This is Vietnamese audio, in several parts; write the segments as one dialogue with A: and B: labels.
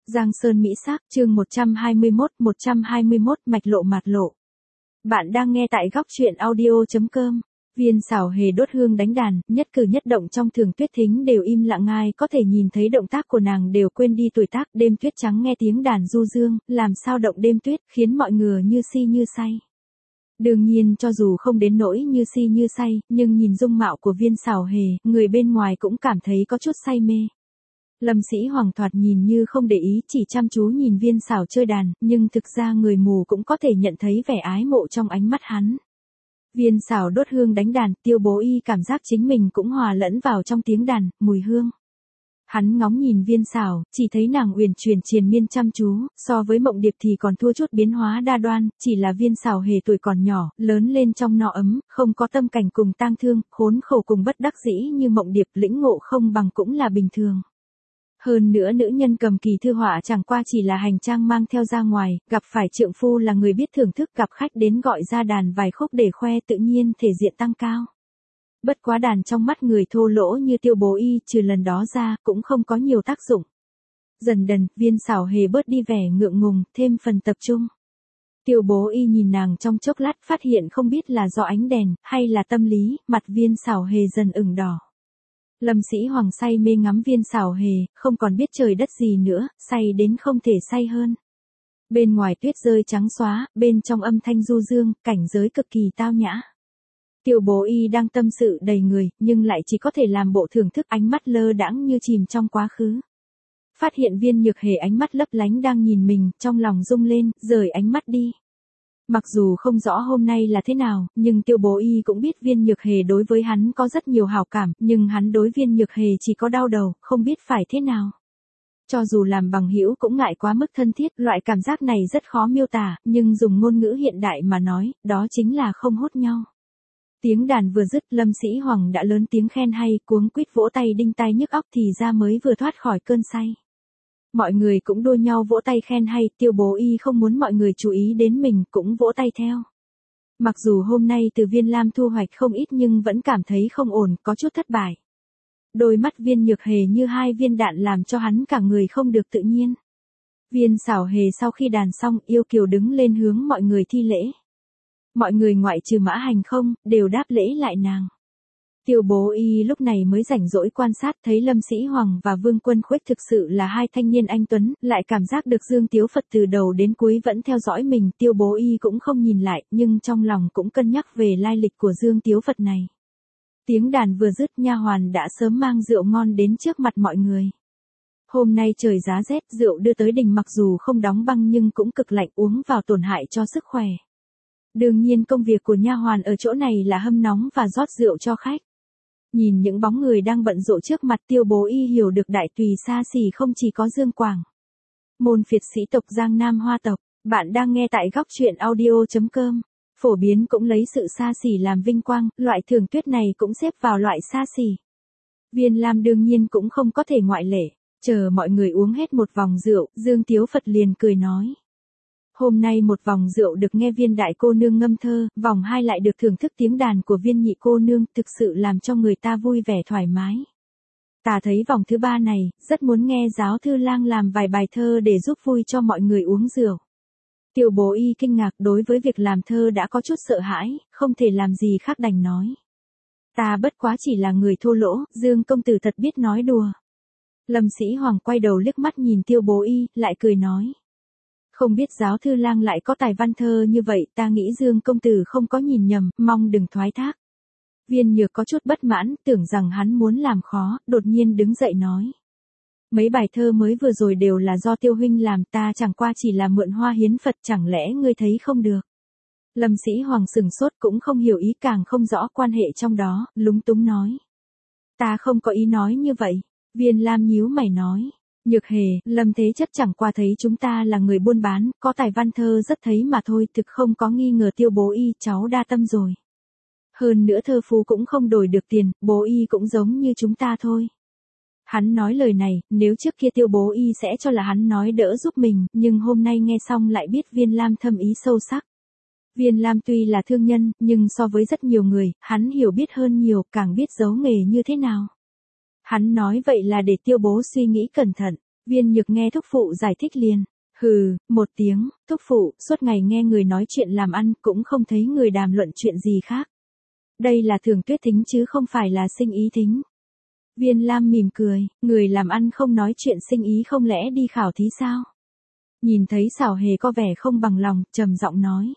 A: Giang Sơn Mỹ Sắc, chương 121 mạch lộ mạt lộ. Bạn đang nghe tại góc truyện audio.com. Viên Xảo Hề đốt hương đánh đàn, nhất cử nhất động trong Thường Tuyết Thính đều im lặng, ai có thể nhìn thấy động tác của nàng đều quên đi tuổi tác. Đêm tuyết trắng nghe tiếng đàn du dương, làm sao động đêm tuyết, khiến mọi người như si như say. Đương nhiên cho dù không đến nỗi như si như say, nhưng nhìn dung mạo của Viên Xảo Hề, người bên ngoài cũng cảm thấy có chút say mê. Lâm Sĩ Hoàng thoạt nhìn như không để ý, chỉ chăm chú nhìn Viên Xảo chơi đàn, nhưng thực ra người mù cũng có thể nhận thấy vẻ ái mộ trong ánh mắt hắn. Viên Xảo đốt hương đánh đàn, Tiêu Bố Y cảm giác chính mình cũng hòa lẫn vào trong tiếng đàn, mùi hương. Hắn ngóng nhìn Viên Xảo, chỉ thấy nàng uyển chuyển triền miên chăm chú, so với Mộng Điệp thì còn thua chút biến hóa đa đoan, chỉ là Viên Xảo Hề tuổi còn nhỏ, lớn lên trong no ấm, không có tâm cảnh cùng tang thương, khốn khổ cùng bất đắc dĩ như Mộng Điệp, lĩnh ngộ không bằng cũng là bình thường. Hơn nữa nữ nhân cầm kỳ thư họa chẳng qua chỉ là hành trang mang theo ra ngoài, gặp phải trượng phu là người biết thưởng thức, gặp khách đến gọi ra đàn vài khúc để khoe, tự nhiên thể diện tăng cao. Bất quá đàn trong mắt người thô lỗ như Tiêu Bố Y trừ lần đó ra cũng không có nhiều tác dụng. Dần dần, Viên Xảo Hề bớt đi vẻ ngượng ngùng, thêm phần tập trung. Tiêu Bố Y nhìn nàng trong chốc lát, phát hiện không biết là do ánh đèn hay là tâm lý, mặt Viên Xảo Hề dần ửng đỏ. Lâm Sĩ Hoàng say mê ngắm Viên Xảo Hề, không còn biết trời đất gì nữa, say đến không thể say hơn. Bên ngoài tuyết rơi trắng xóa, bên trong âm thanh du dương, cảnh giới cực kỳ tao nhã. Tiêu Bố Y đang tâm sự đầy người, nhưng lại chỉ có thể làm bộ thưởng thức, ánh mắt lơ đãng như chìm trong quá khứ. Phát hiện Viên Nhược Hề ánh mắt lấp lánh đang nhìn mình, trong lòng rung lên, rời ánh mắt đi. Mặc dù không rõ hôm nay là thế nào, nhưng Tiêu Bố Y cũng biết Viên Nhược Hề đối với hắn có rất nhiều hảo cảm, nhưng hắn đối Viên Nhược Hề chỉ có đau đầu, không biết phải thế nào. Cho dù làm bằng hữu cũng ngại quá mức thân thiết, loại cảm giác này rất khó miêu tả, nhưng dùng ngôn ngữ hiện đại mà nói, đó chính là không hút nhau. Tiếng đàn vừa dứt, Lâm Sĩ Hoàng đã lớn tiếng khen hay, cuống quýt vỗ tay đinh tai nhức óc, thì ra mới vừa thoát khỏi cơn say. Mọi người cũng đua nhau vỗ tay khen hay, Tiêu Bố Y không muốn mọi người chú ý đến mình, cũng vỗ tay theo. Mặc dù hôm nay từ Viên Lam thu hoạch không ít nhưng vẫn cảm thấy không ổn, có chút thất bại. Đôi mắt Viên Nhược Hề như hai viên đạn làm cho hắn cả người không được tự nhiên. Viên Xảo Hề sau khi đàn xong, yêu kiều đứng lên hướng mọi người thi lễ. Mọi người ngoại trừ Mã Hành không, đều đáp lễ lại nàng. Tiêu Bố Y lúc này mới rảnh rỗi quan sát, thấy Lâm Sĩ Hoàng và Vương Quân Khuếch thực sự là hai thanh niên anh tuấn, lại cảm giác được Dương Tiếu Phật từ đầu đến cuối vẫn theo dõi mình. Tiêu Bố Y cũng không nhìn lại, nhưng trong lòng cũng cân nhắc về lai lịch của Dương Tiếu Phật này. Tiếng đàn vừa dứt, nha hoàn đã sớm mang rượu ngon đến trước mặt mọi người. Hôm nay trời giá rét, rượu đưa tới đình mặc dù không đóng băng nhưng cũng cực lạnh, uống vào tổn hại cho sức khỏe. Đương nhiên công việc của nha hoàn ở chỗ này là hâm nóng và rót rượu cho khách. Nhìn những bóng người đang bận rộn trước mặt, Tiêu Bố Y hiểu được đại tùy xa xỉ không chỉ có Dương Quảng. Môn phiệt sĩ tộc Giang Nam Hoa tộc, bạn đang nghe tại góc truyện audio.com. Phổ biến cũng lấy sự xa xỉ làm vinh quang, loại thưởng tuyết này cũng xếp vào loại xa xỉ. Viên Lam đương nhiên cũng không có thể ngoại lệ, chờ mọi người uống hết một vòng rượu, Dương Tiếu Phật liền cười nói. Hôm nay một vòng rượu được nghe Viên đại cô nương ngâm thơ, vòng hai lại được thưởng thức tiếng đàn của Viên nhị cô nương, thực sự làm cho người ta vui vẻ thoải mái. Ta thấy vòng thứ ba này, rất muốn nghe giáo thư lang làm vài bài thơ để giúp vui cho mọi người uống rượu. Tiêu Bố Y kinh ngạc, đối với việc làm thơ đã có chút sợ hãi, không thể làm gì khác đành nói. Ta bất quá chỉ là người thô lỗ, Dương công tử thật biết nói đùa. Lâm Sĩ Hoàng quay đầu liếc mắt nhìn Tiêu Bố Y, lại cười nói. Không biết giáo thư lang lại có tài văn thơ như vậy, ta nghĩ Dương công tử không có nhìn nhầm, mong đừng thoái thác. Viên Nhược có chút bất mãn, tưởng rằng hắn muốn làm khó, đột nhiên đứng dậy nói. Mấy bài thơ mới vừa rồi đều là do Tiêu huynh làm, ta chẳng qua chỉ là mượn hoa hiến Phật, chẳng lẽ ngươi thấy không được. Lâm Sĩ Hoàng sừng sốt, cũng không hiểu ý, càng không rõ quan hệ trong đó, lúng túng nói. Ta không có ý nói như vậy. Viên Lam nhíu mày nói. Nhược Hề, Lâm Thế Chất chẳng qua thấy chúng ta là người buôn bán, có tài văn thơ rất thấy mà thôi, thực không có nghi ngờ. Tiêu Bố Y, cháu đa tâm rồi. Hơn nữa thơ phú cũng không đổi được tiền, Bố Y cũng giống như chúng ta thôi. Hắn nói lời này, nếu trước kia Tiêu Bố Y sẽ cho là hắn nói đỡ giúp mình, nhưng hôm nay nghe xong lại biết Viên Lam thâm ý sâu sắc. Viên Lam tuy là thương nhân, nhưng so với rất nhiều người, hắn hiểu biết hơn nhiều, càng biết giấu nghề như thế nào. Hắn nói vậy là để Tiêu Bố suy nghĩ cẩn thận. Viên Nhược nghe thúc phụ giải thích liền. Hừ, một tiếng, thúc phụ, suốt ngày nghe người nói chuyện làm ăn, cũng không thấy người đàm luận chuyện gì khác. Đây là Thường Tuyết Thính chứ không phải là Sinh Ý Thính. Viên Lam mỉm cười, người làm ăn không nói chuyện sinh ý không lẽ đi khảo thí sao? Nhìn thấy Sảo Hề có vẻ không bằng lòng, trầm giọng nói.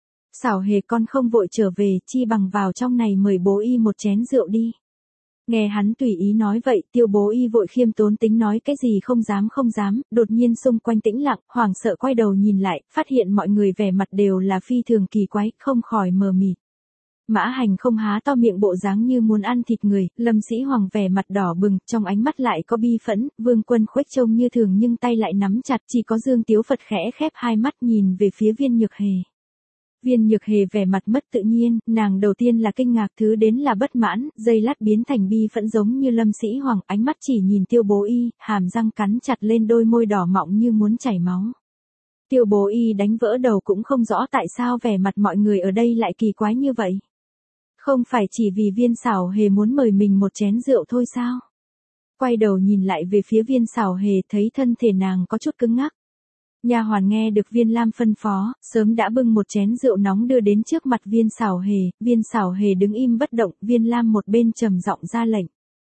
A: Sảo Hề con không vội trở về, chi bằng vào trong này mời bố y một chén rượu đi. Nghe hắn tùy ý nói vậy, Tiêu bố y vội khiêm tốn tính nói cái gì không dám, đột nhiên xung quanh tĩnh lặng, hoảng sợ quay đầu nhìn lại, phát hiện mọi người vẻ mặt đều là phi thường kỳ quái, không khỏi mờ mịt. Mã Hành không há to miệng bộ dáng như muốn ăn thịt người, Lâm Sĩ Hoàng vẻ mặt đỏ bừng, trong ánh mắt lại có bi phẫn, Vương Quân Khuếch trông như thường nhưng tay lại nắm chặt, chỉ có Dương Tiếu Phật khẽ khép hai mắt nhìn về phía Viên Nhược Hề. Viên Nhược Hề vẻ mặt mất tự nhiên, nàng đầu tiên là kinh ngạc thứ đến là bất mãn, giây lát biến thành bi phẫn giống như Lâm Sĩ Hoàng, ánh mắt chỉ nhìn Tiêu bố y, hàm răng cắn chặt lên đôi môi đỏ mọng như muốn chảy máu. Tiêu bố y đánh vỡ đầu cũng không rõ tại sao vẻ mặt mọi người ở đây lại kỳ quái như vậy. Không phải chỉ vì Viên Sảo Hề muốn mời mình một chén rượu thôi sao? Quay đầu nhìn lại về phía Viên Sảo Hề thấy thân thể nàng có chút cứng ngắc. Nha hoàn nghe được Viên Lam phân phó, sớm đã bưng một chén rượu nóng đưa đến trước mặt Viên Sảo Hề đứng im bất động, Viên Lam một bên trầm giọng ra lệnh.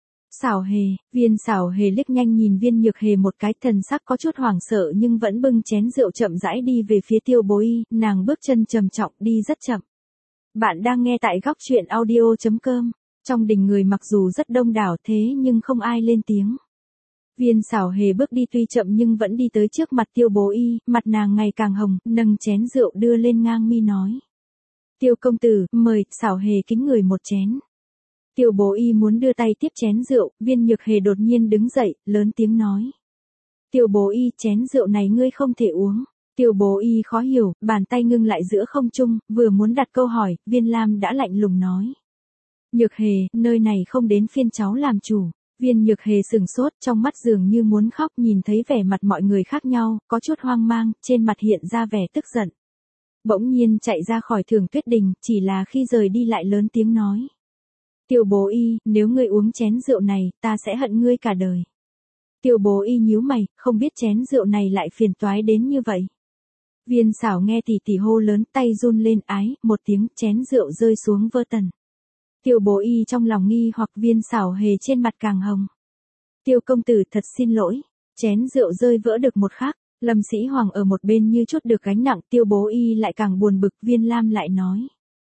A: Sảo Hề, Viên Sảo Hề liếc nhanh nhìn Viên Nhược Hề một cái, thần sắc có chút hoảng sợ nhưng vẫn bưng chén rượu chậm rãi đi về phía Tiêu bố y, nàng bước chân trầm trọng đi rất chậm. Bạn đang nghe tại góc truyện audio.com, trong đình người mặc dù rất đông đảo thế nhưng không ai lên tiếng. Viên Sảo Hề bước đi tuy chậm nhưng vẫn đi tới trước mặt Tiêu bố y, mặt nàng ngày càng hồng, nâng chén rượu đưa lên ngang mi nói. Tiêu công tử, mời, Sảo Hề kính người một chén. Tiêu bố y muốn đưa tay tiếp chén rượu, Viên Nhược Hề đột nhiên đứng dậy, lớn tiếng nói. Tiêu bố y, chén rượu này ngươi không thể uống. Tiêu bố y khó hiểu, bàn tay ngưng lại giữa không trung, vừa muốn đặt câu hỏi, Viên Lam đã lạnh lùng nói. Nhược Hề, nơi này không đến phiên cháu làm chủ. Viên Nhược Hề sừng sốt, trong mắt dường như muốn khóc, nhìn thấy vẻ mặt mọi người khác nhau, có chút hoang mang, trên mặt hiện ra vẻ tức giận. Bỗng nhiên chạy ra khỏi Thường Tuyết Đình, chỉ là khi rời đi lại lớn tiếng nói. Tiêu bố y, nếu ngươi uống chén rượu này, ta sẽ hận ngươi cả đời. Tiêu bố y nhíu mày, không biết chén rượu này lại phiền toái đến như vậy. Viên Sảo nghe tỷ tỷ hô lớn, tay run lên, ái, một tiếng, chén rượu rơi xuống vỡ tần. Tiêu bố y trong lòng nghi hoặc, Viên Sảo Hề trên mặt càng hồng. Tiêu công tử thật xin lỗi, chén rượu rơi vỡ được một khắc, Lâm Sĩ Hoàng ở một bên như chút được gánh nặng, Tiêu bố y lại càng buồn bực, Viên Lam lại nói.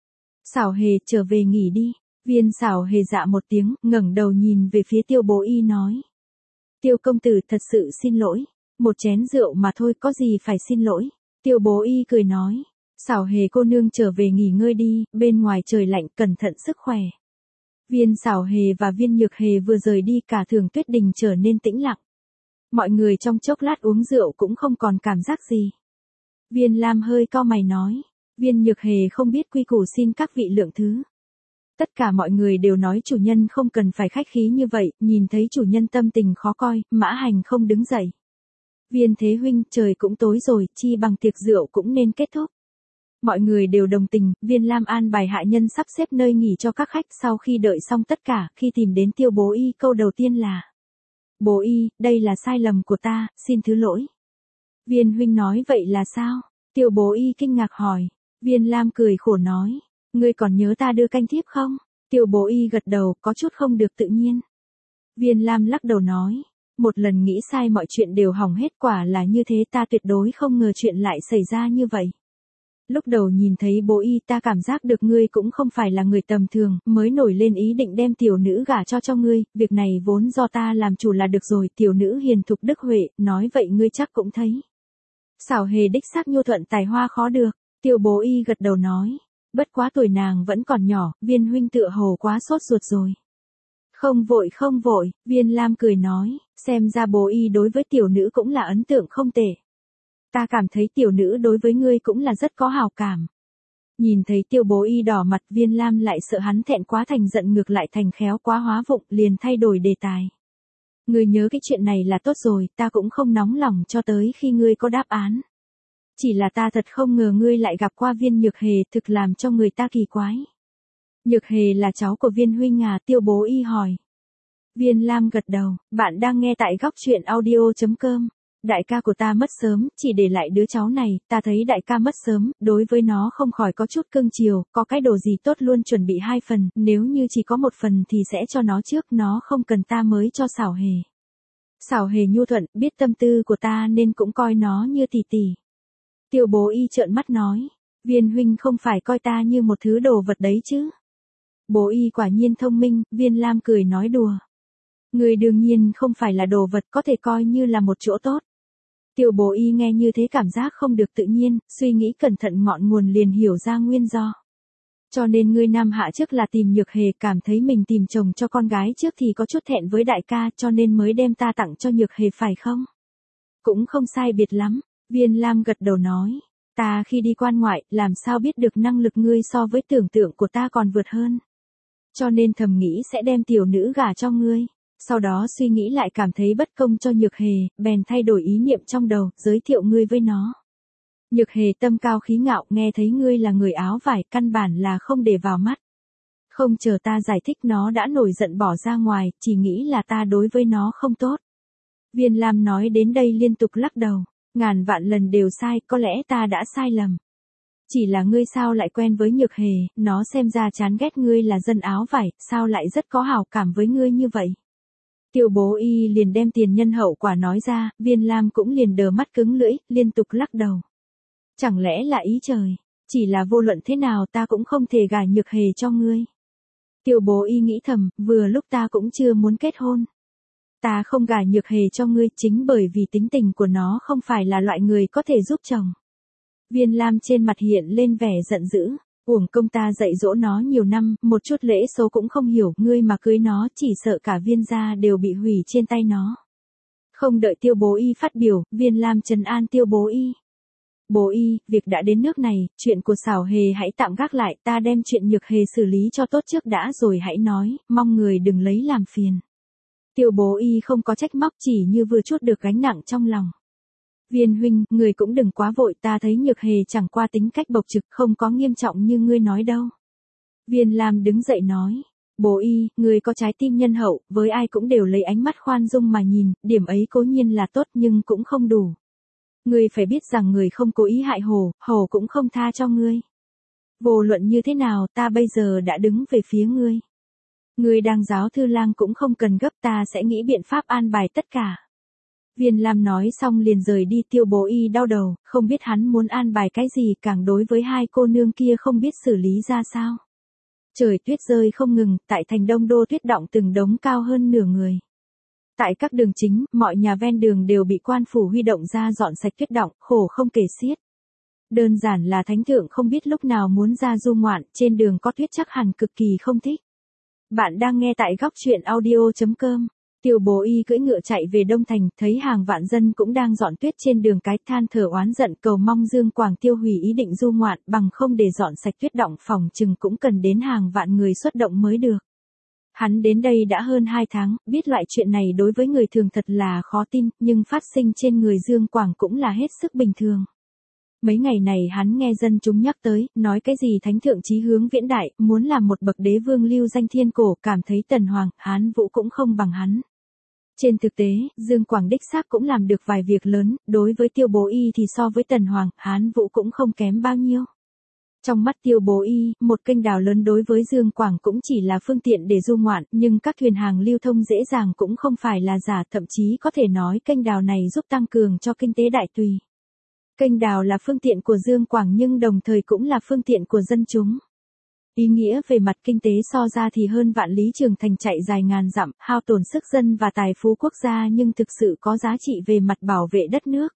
A: Sảo Hề trở về nghỉ đi. Viên Sảo Hề dạ một tiếng, ngẩng đầu nhìn về phía Tiêu bố y nói. Tiêu công tử thật sự xin lỗi, một chén rượu mà thôi có gì phải xin lỗi. Tiêu bố y cười nói. Sảo Hề cô nương trở về nghỉ ngơi đi, bên ngoài trời lạnh, cẩn thận sức khỏe. Viên Sảo Hề và Viên Nhược Hề vừa rời đi, cả Thường Tuyết Đình trở nên tĩnh lặng. Mọi người trong chốc lát uống rượu cũng không còn cảm giác gì. Viên Lam hơi cau mày nói. Viên Nhược Hề không biết quy củ, xin các vị lượng thứ. Tất cả mọi người đều nói chủ nhân không cần phải khách khí như vậy, nhìn thấy chủ nhân tâm tình khó coi, Mã Hành không đứng dậy. Viên Thế huynh, trời cũng tối rồi, chi bằng tiệc rượu cũng nên kết thúc. Mọi người đều đồng tình, Viên Lam an bài hạ nhân sắp xếp nơi nghỉ cho các khách, sau khi đợi xong tất cả, khi tìm đến Tiêu bố y, câu đầu tiên là. Bố y, đây là sai lầm của ta, xin thứ lỗi. Viên huynh nói vậy là sao? Tiêu bố y kinh ngạc hỏi. Viên Lam cười khổ nói. Ngươi còn nhớ ta đưa canh thiếp không? Tiêu bố y gật đầu, có chút không được tự nhiên. Viên Lam lắc đầu nói. Một lần nghĩ sai mọi chuyện đều hỏng hết, quả là như thế, ta tuyệt đối không ngờ chuyện lại xảy ra như vậy. Lúc đầu nhìn thấy bố y ta cảm giác được ngươi cũng không phải là người tầm thường, mới nổi lên ý định đem tiểu nữ gả cho ngươi, việc này vốn do ta làm chủ là được rồi, tiểu nữ hiền thục đức huệ, nói vậy ngươi chắc cũng thấy. Sảo Hề đích xác nhu thuận tài hoa khó được, Tiêu bố y gật đầu nói. Bất quá tuổi nàng vẫn còn nhỏ, Viên huynh tựa hồ quá sốt ruột rồi. Không vội, Viên Lam cười nói, xem ra bố y đối với tiểu nữ cũng là ấn tượng không tệ. Ta cảm thấy tiểu nữ đối với ngươi cũng là rất có hào cảm. Nhìn thấy Tiêu bố y đỏ mặt, Viên Lam lại sợ hắn thẹn quá thành giận, ngược lại thành khéo quá hóa vụng, liền thay đổi đề tài. Ngươi nhớ cái chuyện này là tốt rồi, ta cũng không nóng lòng cho tới khi ngươi có đáp án. Chỉ là ta thật không ngờ ngươi lại gặp qua Viên Nhược Hề, thực làm cho người ta kỳ quái. Nhược Hề là cháu của Viên huynh à? Tiêu bố y hỏi. Viên Lam gật đầu, bạn đang nghe tại góc chuyện audio.com. Đại ca của ta mất sớm, chỉ để lại đứa cháu này, ta thấy đại ca mất sớm, đối với nó không khỏi có chút cưng chiều, có cái đồ gì tốt luôn chuẩn bị 2 phần, nếu như chỉ có 1 phần thì sẽ cho nó trước, nó không cần ta mới cho Xảo Hề. Xảo Hề nhu thuận, biết tâm tư của ta nên cũng coi nó như tỷ tỷ. Tiêu Bố Y trợn mắt nói, Viên huynh không phải coi ta như một thứ đồ vật đấy chứ. Bố Y quả nhiên thông minh, Viên Lam cười nói đùa. Người đương nhiên không phải là đồ vật, có thể coi như là một chỗ tốt. Tiêu Bố Y nghe như thế cảm giác không được tự nhiên, suy nghĩ cẩn thận ngọn nguồn liền hiểu ra nguyên do. Cho nên ngươi nam hạ trước là tìm Nhược Hề, cảm thấy mình tìm chồng cho con gái trước thì có chút thẹn với đại ca, cho nên mới đem ta tặng cho Nhược Hề phải không? Cũng không sai biệt lắm, Viên Lam gật đầu nói. Ta khi đi quan ngoại, làm sao biết được năng lực ngươi so với tưởng tượng của ta còn vượt hơn. Cho nên thầm nghĩ sẽ đem tiểu nữ gả cho ngươi. Sau đó suy nghĩ lại cảm thấy bất công cho Nhược Hề, bèn thay đổi ý niệm trong đầu, giới thiệu ngươi với nó. Nhược Hề tâm cao khí ngạo, nghe thấy ngươi là người áo vải, căn bản là không để vào mắt. Không chờ ta giải thích nó đã nổi giận bỏ ra ngoài, chỉ nghĩ là ta đối với nó không tốt. Viên Lam nói đến đây liên tục lắc đầu, ngàn vạn lần đều sai, có lẽ ta đã sai lầm. Chỉ là ngươi sao lại quen với Nhược Hề, nó xem ra chán ghét ngươi là dân áo vải, sao lại rất có hảo cảm với ngươi như vậy. Tiêu Bố Y liền đem tiền nhân hậu quả nói ra, Viên Lam cũng liền đờ mắt cứng lưỡi, liên tục lắc đầu. Chẳng lẽ là ý trời, chỉ là vô luận thế nào ta cũng không thể gả Nhược Hề cho ngươi. Tiêu Bố Y nghĩ thầm, vừa lúc ta cũng chưa muốn kết hôn. Ta không gả Nhược Hề cho ngươi chính bởi vì tính tình của nó không phải là loại người có thể giúp chồng. Viên Lam trên mặt hiện lên vẻ giận dữ, uổng công ta dạy dỗ nó nhiều năm, một chút lễ số cũng không hiểu, ngươi mà cưới nó chỉ sợ cả Viên gia đều bị hủy trên tay nó. Không đợi Tiêu Bố Y phát biểu, Viên Lam trấn an Tiêu Bố Y. Bố Y, việc đã đến nước này, chuyện của Xảo Hề hãy tạm gác lại, ta đem chuyện Nhược Hề xử lý cho tốt trước đã rồi hãy nói, mong người đừng lấy làm phiền. Tiêu Bố Y không có trách móc, chỉ như vừa chút được gánh nặng trong lòng. Viên huynh, người cũng đừng quá vội, ta thấy Nhược Hề chẳng qua tính cách bộc trực, không có nghiêm trọng như ngươi nói đâu. Viên Lam đứng dậy nói, Bố Y, người có trái tim nhân hậu, với ai cũng đều lấy ánh mắt khoan dung mà nhìn, điểm ấy cố nhiên là tốt nhưng cũng không đủ. Ngươi phải biết rằng người không cố ý hại Hồ, Hồ cũng không tha cho ngươi. Vô luận như thế nào, ta bây giờ đã đứng về phía ngươi. Ngươi đang giáo thư lang cũng không cần gấp, ta sẽ nghĩ biện pháp an bài tất cả. Viên Lam nói xong liền rời đi. Tiêu Bố Y đau đầu, không biết hắn muốn an bài cái gì, càng đối với hai cô nương kia không biết xử lý ra sao. Trời tuyết rơi không ngừng, tại thành Đông Đô tuyết đọng từng đống cao hơn nửa người. Tại các đường chính, mọi nhà ven đường đều bị quan phủ huy động ra dọn sạch tuyết đọng, khổ không kể xiết. Đơn giản là thánh thượng không biết lúc nào muốn ra du ngoạn, trên đường có tuyết chắc hẳn cực kỳ không thích. Bạn đang nghe tại góc chuyện audio.com. Tiêu Bố Y cưỡi ngựa chạy về Đông Thành, thấy hàng vạn dân cũng đang dọn tuyết trên đường cái, than thở oán giận cầu mong Dương Quảng tiêu hủy ý định du ngoạn, bằng không để dọn sạch tuyết đọng phòng chừng cũng cần đến hàng vạn người xuất động mới được. Hắn đến đây đã hơn 2 tháng, biết loại chuyện này đối với người thường thật là khó tin, nhưng phát sinh trên người Dương Quảng cũng là hết sức bình thường. Mấy ngày này hắn nghe dân chúng nhắc tới, nói cái gì thánh thượng chí hướng viễn đại, muốn làm một bậc đế vương lưu danh thiên cổ, cảm thấy Tần Hoàng, Hán Vũ cũng không bằng hắn. Trên thực tế, Dương Quảng đích xác cũng làm được vài việc lớn, đối với Tiêu Bố Y thì so với Tần Hoàng, Hán Vũ cũng không kém bao nhiêu. Trong mắt Tiêu Bố Y, một kênh đào lớn đối với Dương Quảng cũng chỉ là phương tiện để du ngoạn, nhưng các thuyền hàng lưu thông dễ dàng cũng không phải là giả, thậm chí có thể nói kênh đào này giúp tăng cường cho kinh tế đại tùy. Kênh đào là phương tiện của Dương Quảng nhưng đồng thời cũng là phương tiện của dân chúng. Ý nghĩa về mặt kinh tế so ra thì hơn vạn lý trường thành chạy dài ngàn dặm, hao tổn sức dân và tài phú quốc gia nhưng thực sự có giá trị về mặt bảo vệ đất nước.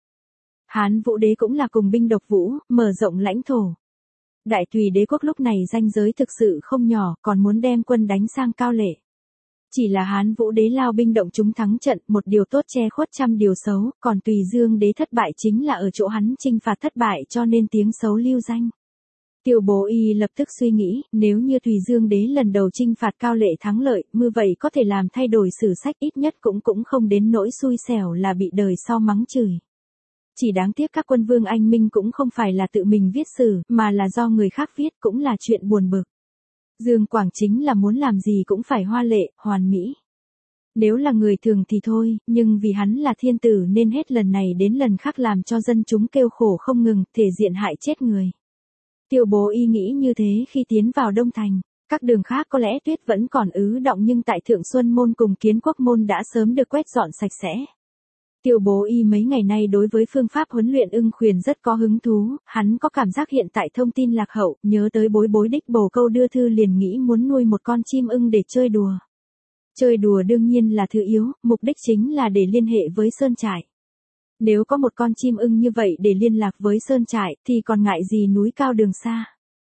A: Hán Vũ đế cũng là cùng binh độc vũ, mở rộng lãnh thổ. Đại tùy đế quốc lúc này ranh giới thực sự không nhỏ, còn muốn đem quân đánh sang Cao Lệ. Chỉ là Hán Vũ đế lao binh động chúng thắng trận, một điều tốt che khuất trăm điều xấu, còn Tùy Dương đế thất bại chính là ở chỗ hắn chinh phạt thất bại cho nên tiếng xấu lưu danh. Tiêu Bố Y lập tức suy nghĩ, nếu như Tùy Dương đế lần đầu chinh phạt Cao Lệ thắng lợi, như vậy có thể làm thay đổi sử sách, ít nhất cũng không đến nỗi xui xẻo là bị đời sau mắng chửi. Chỉ đáng tiếc các quân vương anh minh cũng không phải là tự mình viết sử, mà là do người khác viết, cũng là chuyện buồn bực. Dương Quảng chính là muốn làm gì cũng phải hoa lệ, hoàn mỹ. Nếu là người thường thì thôi, nhưng vì hắn là thiên tử nên hết lần này đến lần khác làm cho dân chúng kêu khổ không ngừng, thể diện hại chết người. Tiêu Bố Y nghĩ như thế khi tiến vào Đông Thành. Các đường khác có lẽ tuyết vẫn còn ứ đọng nhưng tại Thượng Xuân Môn cùng Kiến Quốc Môn đã sớm được quét dọn sạch sẽ. Tiêu Bố Y mấy ngày nay đối với phương pháp huấn luyện ưng khuyển rất có hứng thú, hắn có cảm giác hiện tại thông tin lạc hậu, nhớ tới bối bối đích bồ câu đưa thư liền nghĩ muốn nuôi một con chim ưng để chơi đùa. Chơi đùa đương nhiên là thứ yếu, mục đích chính là để liên hệ với Sơn Trại. Nếu có một con chim ưng như vậy để liên lạc với Sơn Trại thì còn ngại gì núi cao đường xa.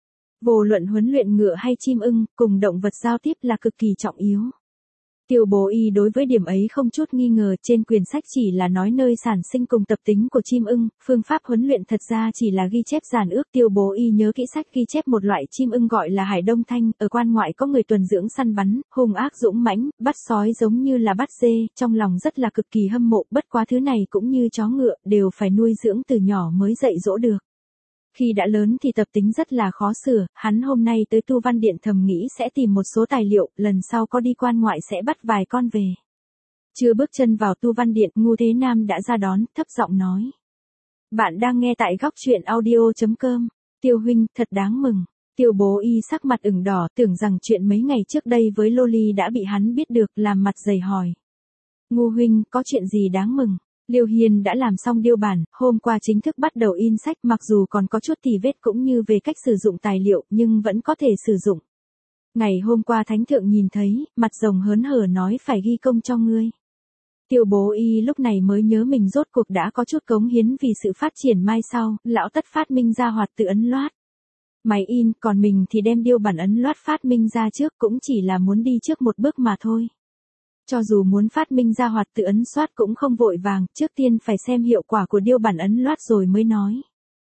A: Vô luận huấn luyện ngựa hay chim ưng, cùng động vật giao tiếp là cực kỳ trọng yếu. Tiêu Bố Y đối với điểm ấy không chút nghi ngờ, trên quyển sách chỉ là nói nơi sản sinh cùng tập tính của chim ưng, phương pháp huấn luyện thật ra chỉ là ghi chép giản ước. Tiêu Bố Y nhớ kỹ sách ghi chép một loại chim ưng gọi là Hải Đông Thanh, ở quan ngoại có người tuần dưỡng săn bắn, hung ác dũng mãnh, bắt sói giống như là bắt dê, trong lòng rất là cực kỳ hâm mộ, bất quá thứ này cũng như chó ngựa, đều phải nuôi dưỡng từ nhỏ mới dạy dỗ được. Khi đã lớn thì tập tính rất là khó sửa, hắn hôm nay tới Tu Văn Điện thầm nghĩ sẽ tìm một số tài liệu, lần sau có đi quan ngoại sẽ bắt vài con về. Chưa bước chân vào Tu Văn Điện, Ngô Thế Nam đã ra đón, thấp giọng nói. Bạn đang nghe tại góc truyện audio.com, Tiêu huynh, thật đáng mừng. Tiêu Bố Y sắc mặt ửng đỏ, tưởng rằng chuyện mấy ngày trước đây với Loli đã bị hắn biết được, làm mặt dày hỏi. Ngô huynh, có chuyện gì đáng mừng? Liêu Hiên đã làm xong điêu bản, hôm qua chính thức bắt đầu in sách, mặc dù còn có chút tì vết cũng như về cách sử dụng tài liệu, nhưng vẫn có thể sử dụng. Ngày hôm qua Thánh Thượng nhìn thấy, mặt rồng hớn hở nói phải ghi công cho ngươi. Tiêu Bố Y lúc này mới nhớ mình rốt cuộc đã có chút cống hiến vì sự phát triển mai sau, lão tất phát minh ra hoạt tự ấn loát. Máy in, còn mình thì đem điêu bản ấn loát phát minh ra trước, cũng chỉ là muốn đi trước một bước mà thôi. Cho dù muốn phát minh ra hoạt tự ấn soát cũng không vội vàng, trước tiên phải xem hiệu quả của điêu bản ấn loát rồi mới nói.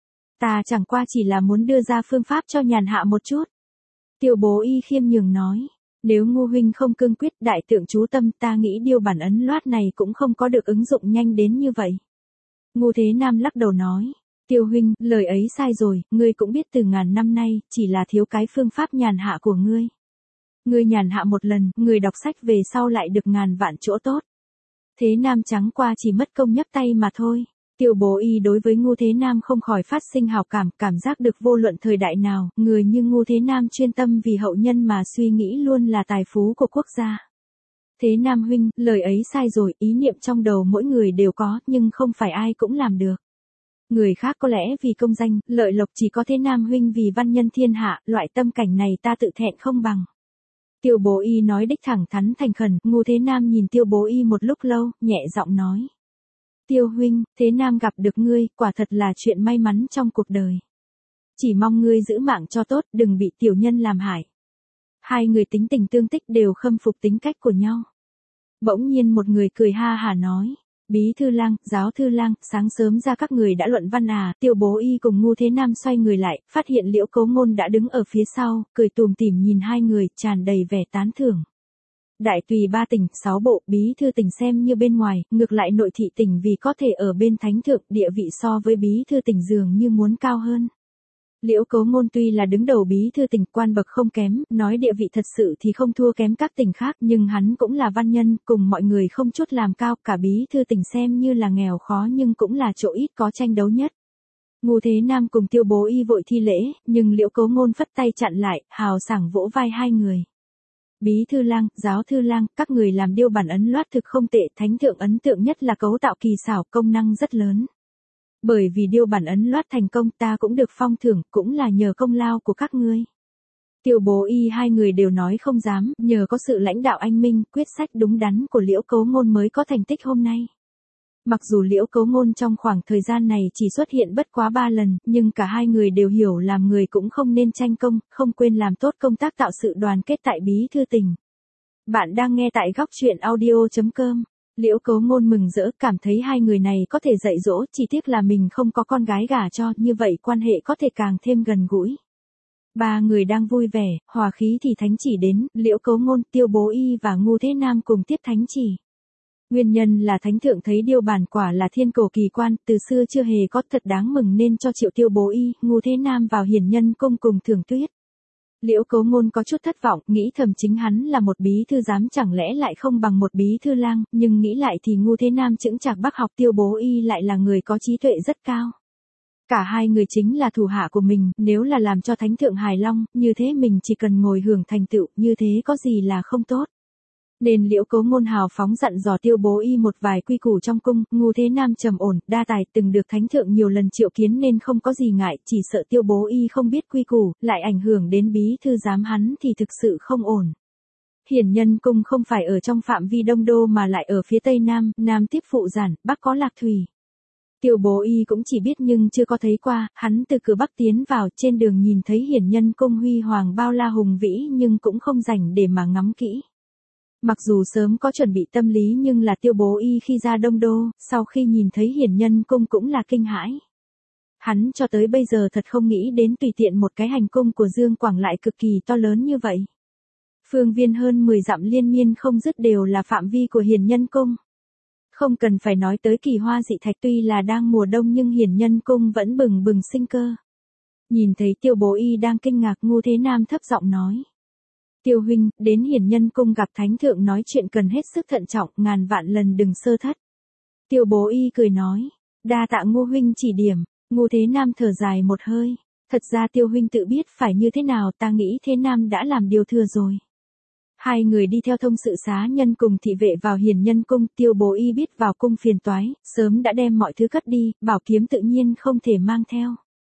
A: Ta chẳng qua chỉ là muốn đưa ra phương pháp cho nhàn hạ một chút. Tiêu Bố Y khiêm nhường nói, nếu Ngô huynh không cương quyết đại tượng chú tâm, ta nghĩ điêu bản ấn loát này cũng không có được ứng dụng nhanh đến như vậy. Ngô Thế Nam lắc đầu nói, Tiêu huynh, lời ấy sai rồi, ngươi cũng biết từ ngàn năm nay, chỉ là thiếu cái phương pháp nhàn hạ của ngươi. Ngươi nhàn hạ một lần, người đọc sách về sau lại được ngàn vạn chỗ tốt. Thế Nam trắng qua chỉ mất công nhấp tay mà thôi. Tiêu Bố Y đối với Ngô Thế Nam không khỏi phát sinh hào cảm, cảm giác được vô luận thời đại nào, người như Ngô Thế Nam chuyên tâm vì hậu nhân mà suy nghĩ luôn là tài phú của quốc gia. Thế Nam huynh, lời ấy sai rồi, ý niệm trong đầu mỗi người đều có, nhưng không phải ai cũng làm được. Người khác có lẽ vì công danh, lợi lộc, chỉ có Thế Nam huynh vì văn nhân thiên hạ, loại tâm cảnh này ta tự thẹn không bằng. Tiêu Bố Y nói đích thẳng thắn thành khẩn, Ngô Thế Nam nhìn Tiêu Bố Y một lúc lâu, nhẹ giọng nói. Tiêu huynh, Thế Nam gặp được ngươi, quả thật là chuyện may mắn trong cuộc đời. Chỉ mong ngươi giữ mạng cho tốt, đừng bị tiểu nhân làm hại. Hai người tính tình tương tích đều khâm phục tính cách của nhau. Bỗng nhiên một người cười ha hả nói. Bí thư lang, giáo thư lang, sáng sớm ra các người đã luận văn à? Tiêu Bố Y cùng Ngô Thế Nam xoay người lại, phát hiện Liễu Cố Ngôn đã đứng ở phía sau, cười tùm tìm nhìn hai người, tràn đầy vẻ tán thưởng. Đại tùy 3 tỉnh, 6 bộ, bí thư tỉnh xem như bên ngoài, ngược lại nội thị tỉnh vì có thể ở bên thánh thượng, địa vị so với bí thư tỉnh dường như muốn cao hơn. Liễu Cố Ngôn tuy là đứng đầu bí thư tỉnh, quan bậc không kém, nói địa vị thật sự thì không thua kém các tỉnh khác, nhưng hắn cũng là văn nhân, cùng mọi người không chút làm cao, cả bí thư tỉnh xem như là nghèo khó nhưng cũng là chỗ ít có tranh đấu nhất. Ngô Thế Nam cùng Tiêu Bố Y vội thi lễ, nhưng Liễu Cố Ngôn phất tay chặn lại, hào sảng vỗ vai hai người. Bí thư lang, giáo thư lang, các người làm điêu bản ấn loát thực không tệ, thánh thượng ấn tượng nhất là cấu tạo kỳ xảo, công năng rất lớn. Bởi vì điêu bản ấn loát thành công ta cũng được phong thưởng, cũng là nhờ công lao của các ngươi. Tiêu Bố Y hai người đều nói không dám, nhờ có sự lãnh đạo anh minh, quyết sách đúng đắn của Liễu Cố Ngôn mới có thành tích hôm nay. Mặc dù Liễu Cố Ngôn trong khoảng thời gian này chỉ xuất hiện bất quá 3 lần, nhưng cả hai người đều hiểu làm người cũng không nên tranh công, không quên làm tốt công tác tạo sự đoàn kết tại bí thư tỉnh. Bạn đang nghe tại góc truyện audio.com. Liễu Cố Ngôn mừng rỡ, cảm thấy hai người này có thể dạy dỗ, chỉ tiếc là mình không có con gái gả cho, như vậy quan hệ có thể càng thêm gần gũi. Ba người đang vui vẻ, hòa khí thì thánh chỉ đến, Liễu Cố Ngôn, Tiêu Bố Y và Ngô Thế Nam cùng tiếp thánh chỉ. Nguyên nhân là thánh thượng thấy điêu bản quả là thiên cổ kỳ quan, từ xưa chưa hề có, thật đáng mừng nên cho triệu Tiêu Bố Y, Ngô Thế Nam vào hiển nhân cung cùng thưởng tuyết. Liễu Cố Ngôn có chút thất vọng, nghĩ thầm chính hắn là một bí thư giám chẳng lẽ lại không bằng một bí thư lang, nhưng nghĩ lại thì Ngu Thế Nam chững chạc bác học Tiêu Bố Y lại là người có trí tuệ rất cao. Cả hai người chính là thủ hạ của mình, nếu là làm cho thánh thượng hài long, như thế mình chỉ cần ngồi hưởng thành tựu, như thế có gì là không tốt. Nên Liễu Cố Ngôn hào phóng dặn dò Tiêu Bố Y một vài quy củ trong cung, Ngu Thế Nam trầm ổn, đa tài, từng được thánh thượng nhiều lần triệu kiến nên không có gì ngại, chỉ sợ Tiêu Bố Y không biết quy củ, lại ảnh hưởng đến bí thư giám hắn thì thực sự không ổn. Hiển Nhân cung không phải ở trong phạm vi Đông Đô mà lại ở phía Tây Nam, Nam tiếp Phụ Giản, Bắc có Lạc Thủy. Tiêu Bố Y cũng chỉ biết nhưng chưa có thấy qua, hắn từ cửa Bắc tiến vào, trên đường nhìn thấy Hiển Nhân cung huy hoàng bao la hùng vĩ nhưng cũng không rảnh để mà ngắm kỹ. Mặc dù sớm có chuẩn bị tâm lý nhưng là Tiêu Bố Y khi ra Đông Đô, sau khi nhìn thấy Hiển Nhân cung cũng là kinh hãi. Hắn cho tới bây giờ thật không nghĩ đến tùy tiện một cái hành cung của Dương Quảng lại cực kỳ to lớn như vậy. Phương viên hơn 10 dặm liên miên không dứt đều là phạm vi của Hiển Nhân cung. Không cần phải nói tới Kỳ Hoa Dị Thạch, tuy là đang mùa đông nhưng Hiển Nhân cung vẫn bừng bừng sinh cơ. Nhìn thấy Tiêu Bố Y đang kinh ngạc, Ngu Thế Nam thấp giọng nói. Tiêu huynh, đến Hiển Nhân cung gặp thánh thượng nói chuyện cần hết sức thận trọng, ngàn vạn lần đừng sơ thất. Tiêu Bố Y cười nói, đa tạ Ngu huynh chỉ điểm. Ngu Thế Nam thở dài một hơi, thật ra Tiêu huynh tự biết phải như thế nào, ta nghĩ Thế Nam đã làm điều thừa rồi. Hai người đi theo thông sự xá nhân cùng thị vệ vào Hiển Nhân cung, Tiêu Bố Y biết vào cung phiền toái, sớm đã đem mọi thứ cất đi, bảo kiếm tự nhiên không thể mang theo.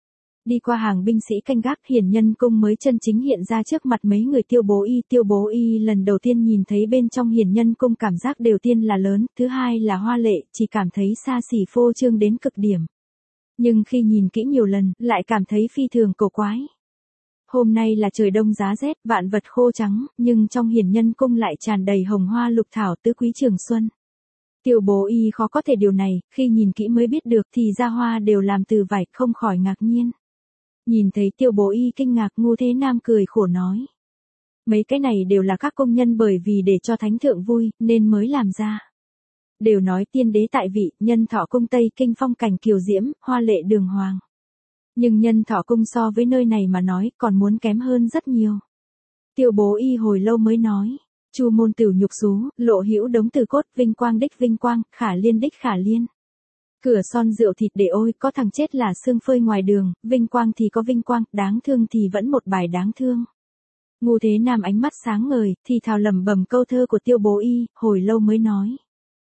A: Đi qua hàng binh sĩ canh gác, Hiển Nhân cung mới chân chính hiện ra trước mặt mấy người Tiêu Bố Y lần đầu tiên nhìn thấy bên trong Hiển Nhân cung cảm giác đầu tiên là lớn, thứ hai là hoa lệ, chỉ cảm thấy xa xỉ phô trương đến cực điểm. Nhưng khi nhìn kỹ nhiều lần, lại cảm thấy phi thường cổ quái. Hôm nay là trời đông giá rét, vạn vật khô trắng, nhưng trong Hiển Nhân cung lại tràn đầy hồng hoa lục thảo tứ quý trường xuân. Tiêu Bố Y khó có thể điều này, khi nhìn kỹ mới biết được thì ra hoa đều làm từ vải, không khỏi ngạc nhiên. Nhìn thấy Tiêu Bố Y kinh ngạc, Ngu Thế Nam cười khổ nói. Mấy cái này đều là các công nhân bởi vì để cho thánh thượng vui, nên mới làm ra. Đều nói tiên đế tại vị, Nhân Thọ cung Tây Kinh phong cảnh kiều diễm, hoa lệ đường hoàng. Nhưng Nhân Thọ cung so với nơi này mà nói còn muốn kém hơn rất nhiều. Tiêu Bố Y hồi lâu mới nói. Chu môn tửu nhục xú, lộ hữu đống từ cốt, vinh quang đích vinh quang, khả liên đích khả liên. Cửa son rượu thịt để ôi, có thằng chết là xương phơi ngoài đường, vinh quang thì có vinh quang, đáng thương thì vẫn một bài đáng thương. Ngu Thế Nam ánh mắt sáng ngời, thì thào lẩm bẩm câu thơ của Tiêu Bố Y, hồi lâu mới nói.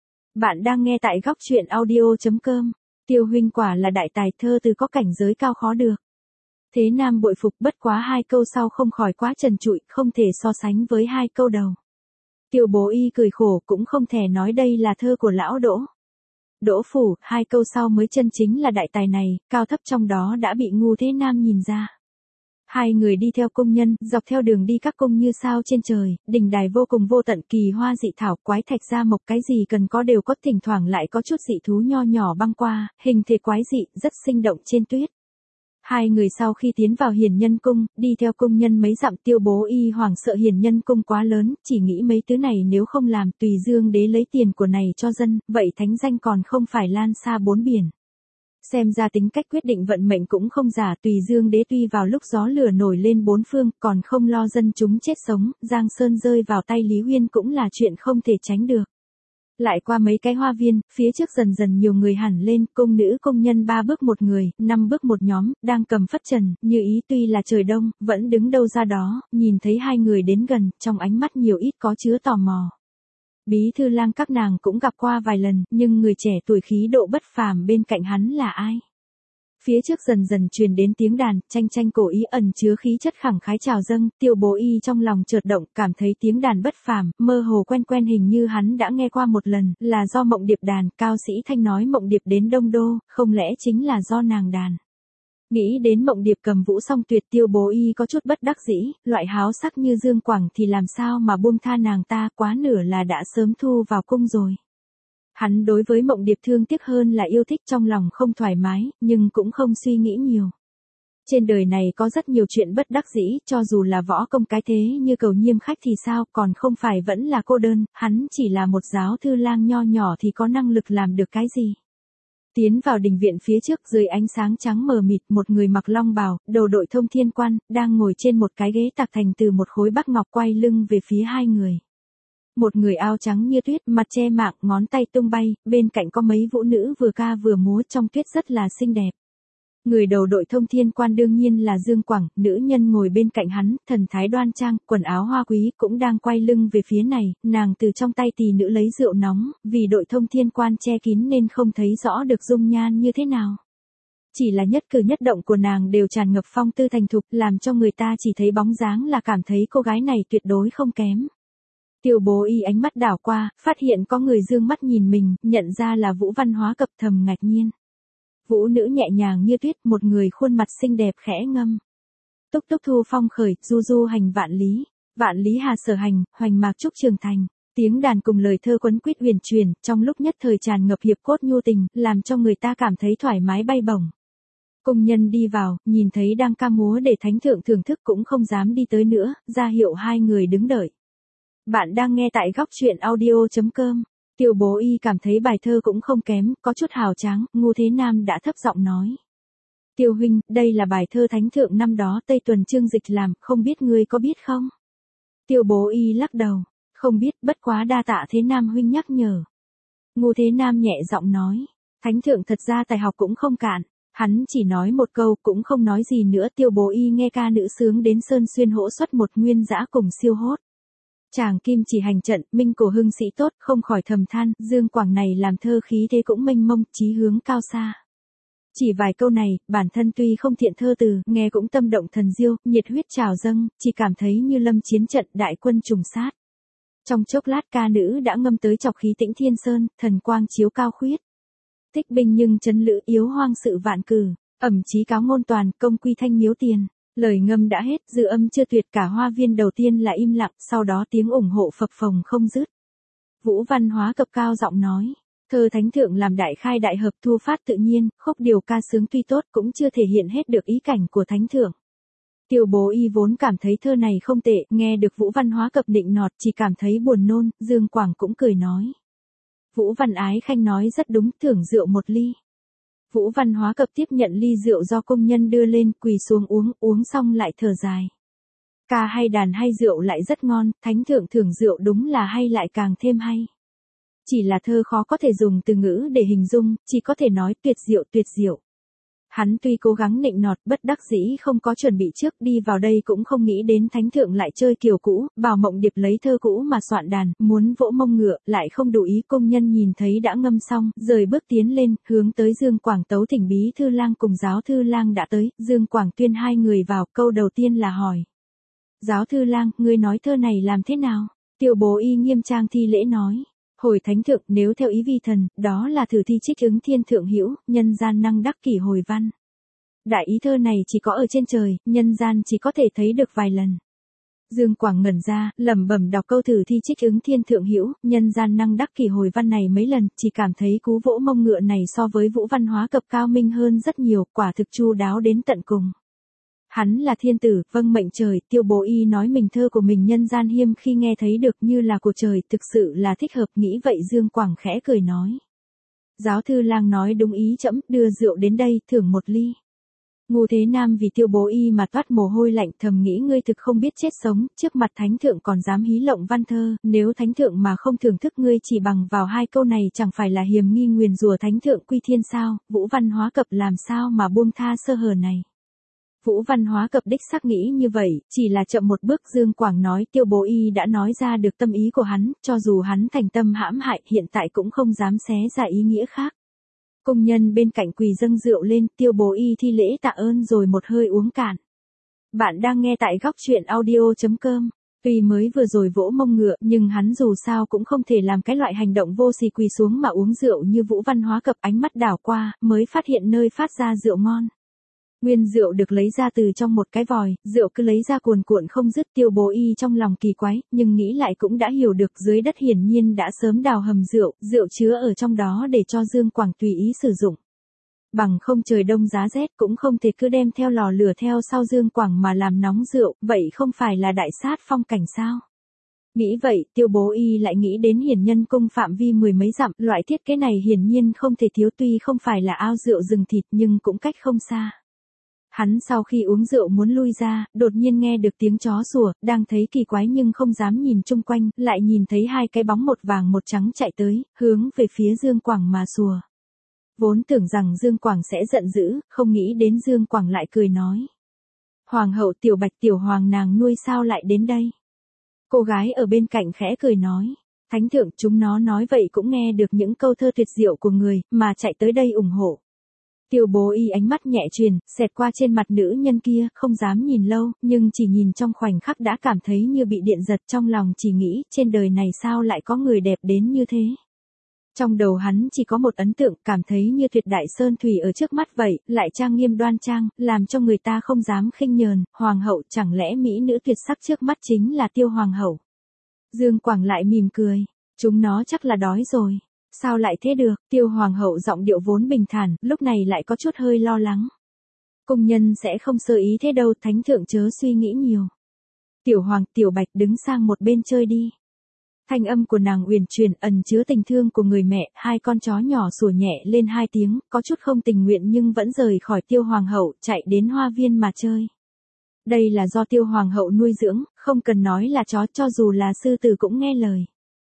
A: Bạn đang nghe tại góc truyện audio.com. Tiêu huynh quả là đại tài, thơ từ có cảnh giới cao khó được. Thế Nam bội phục, bất quá hai câu sau không khỏi quá trần trụi, không thể so sánh với hai câu đầu. Tiêu Bố Y cười khổ, cũng không thể nói đây là thơ của lão Đỗ Phủ, hai câu sau mới chân chính là đại tài này, cao thấp trong đó đã bị Ngu Thế Nam nhìn ra. Hai người đi theo công nhân, dọc theo đường đi các cung như sao trên trời, đình đài vô cùng vô tận, kỳ hoa dị thảo, quái thạch gia mộc, cái gì cần có đều có, thỉnh thoảng lại có chút dị thú nho nhỏ băng qua, hình thể quái dị, rất sinh động trên tuyết. Hai người sau khi tiến vào Hiển Nhân cung, đi theo công nhân mấy dặm, Tiêu Bố Y hoảng sợ Hiển Nhân cung quá lớn, chỉ nghĩ mấy thứ này nếu không làm, tùy Dương đế lấy tiền của này cho dân, vậy thánh danh còn không phải lan xa bốn biển. Xem ra tính cách quyết định vận mệnh cũng không giả, tùy Dương đế tuy vào lúc gió lửa nổi lên bốn phương, còn không lo dân chúng chết sống, Giang Sơn rơi vào tay Lý Huyên cũng là chuyện không thể tránh được. Lại qua mấy cái hoa viên, phía trước dần dần nhiều người hẳn lên, cung nữ công nhân 3 bước một người, 5 bước một nhóm, đang cầm phất trần, như ý tuy là trời đông, vẫn đứng đâu ra đó, nhìn thấy hai người đến gần, trong ánh mắt nhiều ít có chứa tò mò. Bí thư lang các nàng cũng gặp qua vài lần, nhưng người trẻ tuổi khí độ bất phàm bên cạnh hắn là ai? Phía trước dần dần truyền đến tiếng đàn, tranh cổ ý ẩn chứa khí chất khẳng khái trào dâng, Tiêu Bố Y trong lòng chợt động, cảm thấy tiếng đàn bất phàm, mơ hồ quen hình như hắn đã nghe qua một lần, là do Mộng Điệp đàn, cao sĩ Thanh nói Mộng Điệp đến Đông Đô, không lẽ chính là do nàng đàn. Nghĩ đến Mộng Điệp cầm vũ song tuyệt, Tiêu Bố Y có chút bất đắc dĩ, loại háo sắc như Dương Quảng thì làm sao mà buông tha nàng ta, quá nửa là đã sớm thu vào cung rồi. Hắn đối với Mộng Điệp thương tiếc hơn là yêu thích, trong lòng không thoải mái, nhưng cũng không suy nghĩ nhiều. Trên đời này có rất nhiều chuyện bất đắc dĩ, cho dù là võ công cái thế như Cầu Nhiêm khách thì sao, còn không phải vẫn là cô đơn, hắn chỉ là một giáo thư lang nho nhỏ thì có năng lực làm được cái gì. Tiến vào đình viện phía trước, dưới ánh sáng trắng mờ mịt, một người mặc long bào, đầu đội thông thiên quan, đang ngồi trên một cái ghế tạc thành từ một khối bắc ngọc, quay lưng về phía hai người. Một người áo trắng như tuyết, mặt che mạng, ngón tay tung bay, bên cạnh có mấy vũ nữ vừa ca vừa múa trong tuyết rất là xinh đẹp. Người đầu đội thông thiên quan đương nhiên là Dương Quảng, nữ nhân ngồi bên cạnh hắn, thần thái đoan trang, quần áo hoa quý, cũng đang quay lưng về phía này, nàng từ trong tay tỳ nữ lấy rượu nóng, vì đội thông thiên quan che kín nên không thấy rõ được dung nhan như thế nào. Chỉ là nhất cử nhất động của nàng đều tràn ngập phong tư thành thục, làm cho người ta chỉ thấy bóng dáng là cảm thấy cô gái này tuyệt đối không kém. Tiêu Bố Y ánh mắt đảo qua, phát hiện có người dương mắt nhìn mình, nhận ra là Vũ Văn Hóa Cập, thầm ngạc nhiên. Vũ nữ nhẹ nhàng như tuyết, một người khuôn mặt xinh đẹp khẽ ngâm. Túc túc thu phong khởi, du du hành vạn lý hà sở hành, hoành mạc trúc trường thành. Tiếng đàn cùng lời thơ quấn quýt huyền truyền, trong lúc nhất thời tràn ngập hiệp cốt nhu tình, làm cho người ta cảm thấy thoải mái bay bổng. Công nhân đi vào, nhìn thấy đang ca múa để thánh thượng thưởng thức cũng không dám đi tới nữa, ra hiệu hai người đứng đợi. Bạn đang nghe tại góc truyện audio.com. Tiêu Bố Y cảm thấy bài thơ cũng không kém, có chút hào tráng, Ngô Thế Nam đã thấp giọng nói. Tiêu huynh, đây là bài thơ thánh thượng năm đó Tây Tuần Trương Dịch làm, không biết ngươi có biết không? Tiêu Bố Y lắc đầu, không biết, bất quá đa tạ Thế Nam huynh nhắc nhở. Ngô Thế Nam nhẹ giọng nói, thánh thượng thật ra tài học cũng không cạn, hắn chỉ nói một câu cũng không nói gì nữa. Tiêu Bố Y nghe ca nữ sướng đến sơn xuyên hỗ xuất một nguyên dã cùng siêu hốt. Chàng kim chỉ hành trận, minh cổ hưng sĩ tốt, không khỏi thầm than, Dương Quảng này làm thơ khí thế cũng mênh mông, chí hướng cao xa. Chỉ vài câu này, bản thân tuy không thiện thơ từ, nghe cũng tâm động thần diêu, nhiệt huyết trào dâng, chỉ cảm thấy như lâm chiến trận, đại quân trùng sát. Trong chốc lát ca nữ đã ngâm tới chọc khí tĩnh thiên sơn, thần quang chiếu cao khuyết. Tích binh nhưng trấn lữ, yếu hoang sự vạn cử, ẩm chí cáo ngôn toàn, công quy thanh miếu tiền. Lời ngâm đã hết, dư âm chưa tuyệt, cả hoa viên đầu tiên là im lặng, sau đó tiếng ủng hộ phập phồng không dứt. Vũ Văn Hóa Cập cao giọng nói, thơ thánh thượng làm đại khai đại hợp, thu phát tự nhiên, khúc điều ca sướng tuy tốt cũng chưa thể hiện hết được ý cảnh của thánh thượng. Tiêu Bố Y vốn cảm thấy thơ này không tệ, nghe được Vũ Văn Hóa Cập nịnh nọt chỉ cảm thấy buồn nôn, Dương Quảng cũng cười nói. Vũ Văn Ái Khanh nói rất đúng, thưởng rượu một ly. Vũ Văn Hóa Cập tiếp nhận ly rượu do công nhân đưa lên, quỳ xuống uống xong lại thở dài. Ca hay đàn hay rượu lại rất ngon, thánh thượng thưởng rượu đúng là hay lại càng thêm hay. Chỉ là thơ khó có thể dùng từ ngữ để hình dung, chỉ có thể nói tuyệt diệu. Hắn tuy cố gắng nịnh nọt, bất đắc dĩ không có chuẩn bị trước, đi vào đây cũng không nghĩ đến thánh thượng lại chơi kiểu cũ, Bảo Mộng Điệp lấy thơ cũ mà soạn đàn, muốn vỗ mông ngựa, lại không đủ ý. Công nhân nhìn thấy đã ngâm xong, rời bước tiến lên, hướng tới Dương Quảng tấu thỉnh bí thư lang cùng giáo thư lang đã tới. Dương Quảng tuyên hai người vào, câu đầu tiên là hỏi. Giáo thư lang, ngươi nói thơ này làm thế nào? Tiêu Bố Y nghiêm trang thi lễ nói. Hồi thánh thượng, nếu theo ý vi thần, đó là thử thi trích ứng thiên thượng hữu, nhân gian năng đắc kỷ hồi văn. Đại ý thơ này chỉ có ở trên trời, nhân gian chỉ có thể thấy được vài lần. Dương Quảng ngẩn ra, lẩm bẩm đọc câu thử thi trích ứng thiên thượng hữu, nhân gian năng đắc kỷ hồi văn này mấy lần, chỉ cảm thấy cú vỗ mông ngựa này so với Vũ Văn Hóa Cập cao minh hơn rất nhiều, quả thực chu đáo đến tận cùng. Hắn là thiên tử, vâng mệnh trời. Tiêu Bố Y nói mình thơ của mình nhân gian hiêm khi nghe thấy được như là của trời, thực sự là thích hợp, nghĩ vậy Dương Quảng khẽ cười nói. Giáo thư lang nói đúng ý trẫm, đưa rượu đến đây, thưởng một ly. Ngô Thế Nam vì Tiêu Bố Y mà toát mồ hôi lạnh, thầm nghĩ ngươi thực không biết chết sống, trước mặt thánh thượng còn dám hí lộng văn thơ, nếu thánh thượng mà không thưởng thức ngươi chỉ bằng vào hai câu này chẳng phải là hiềm nghi nguyền rủa thánh thượng quy thiên sao? Vũ Văn Hóa Cập làm sao mà buông tha sơ hở này? Vũ Văn Hóa Cập đích xác nghĩ như vậy, chỉ là chậm một bước. Dương Quảng nói Tiêu Bố Y đã nói ra được tâm ý của hắn, cho dù hắn thành tâm hãm hại, hiện tại cũng không dám xé ra ý nghĩa khác. Công nhân bên cạnh quỳ dâng rượu lên, Tiêu Bố Y thi lễ tạ ơn rồi một hơi uống cạn. Bạn đang nghe tại góc truyện audio.com. Tuy mới vừa rồi vỗ mông ngựa, nhưng hắn dù sao cũng không thể làm cái loại hành động vô sỉ quỳ xuống mà uống rượu như Vũ Văn Hóa Cập. Ánh mắt đảo qua, mới phát hiện nơi phát ra rượu ngon. Nguyên rượu được lấy ra từ trong một cái vòi, rượu cứ lấy ra cuồn cuộn không dứt. Tiêu Bố Y trong lòng kỳ quái, nhưng nghĩ lại cũng đã hiểu được dưới đất hiển nhiên đã sớm đào hầm rượu, rượu chứa ở trong đó để cho Dương Quảng tùy ý sử dụng. Bằng không trời đông giá rét cũng không thể cứ đem theo lò lửa theo sau Dương Quảng mà làm nóng rượu, vậy không phải là đại sát phong cảnh sao? Nghĩ vậy, Tiêu Bố Y lại nghĩ đến Hiển Nhân cung phạm vi mười mấy dặm, loại thiết kế này hiển nhiên không thể thiếu, tuy không phải là ao rượu rừng thịt nhưng cũng cách không xa. Hắn sau khi uống rượu muốn lui ra, đột nhiên nghe được tiếng chó sủa, đang thấy kỳ quái nhưng không dám nhìn chung quanh, lại nhìn thấy hai cái bóng một vàng một trắng chạy tới, hướng về phía Dương Quảng mà sủa. Vốn tưởng rằng Dương Quảng sẽ giận dữ, không nghĩ đến Dương Quảng lại cười nói. Hoàng hậu Tiểu Bạch Tiểu Hoàng nàng nuôi sao lại đến đây? Cô gái ở bên cạnh khẽ cười nói. Thánh thượng, chúng nó nói vậy cũng nghe được những câu thơ tuyệt diệu của người, mà chạy tới đây ủng hộ. Tiêu Bố Y ánh mắt nhẹ truyền, xẹt qua trên mặt nữ nhân kia, không dám nhìn lâu, nhưng chỉ nhìn trong khoảnh khắc đã cảm thấy như bị điện giật, trong lòng chỉ nghĩ, trên đời này sao lại có người đẹp đến như thế. Trong đầu hắn chỉ có một ấn tượng, cảm thấy như tuyệt đại sơn thủy ở trước mắt vậy, lại trang nghiêm đoan trang, làm cho người ta không dám khinh nhờn. Hoàng hậu, chẳng lẽ mỹ nữ tuyệt sắc trước mắt chính là Tiêu Hoàng hậu? Dương Quảng lại mỉm cười, chúng nó chắc là đói rồi. Sao lại thế được? Tiêu Hoàng hậu giọng điệu vốn bình thản, lúc này lại có chút hơi lo lắng. Cung nhân sẽ không sơ ý thế đâu, thánh thượng chớ suy nghĩ nhiều. Tiểu Hoàng, Tiểu Bạch đứng sang một bên chơi đi. Thanh âm của nàng uyển chuyển, ẩn chứa tình thương của người mẹ, hai con chó nhỏ sủa nhẹ lên hai tiếng, có chút không tình nguyện nhưng vẫn rời khỏi Tiêu Hoàng hậu, chạy đến hoa viên mà chơi. Đây là do Tiêu Hoàng hậu nuôi dưỡng, không cần nói là chó, cho dù là sư tử cũng nghe lời.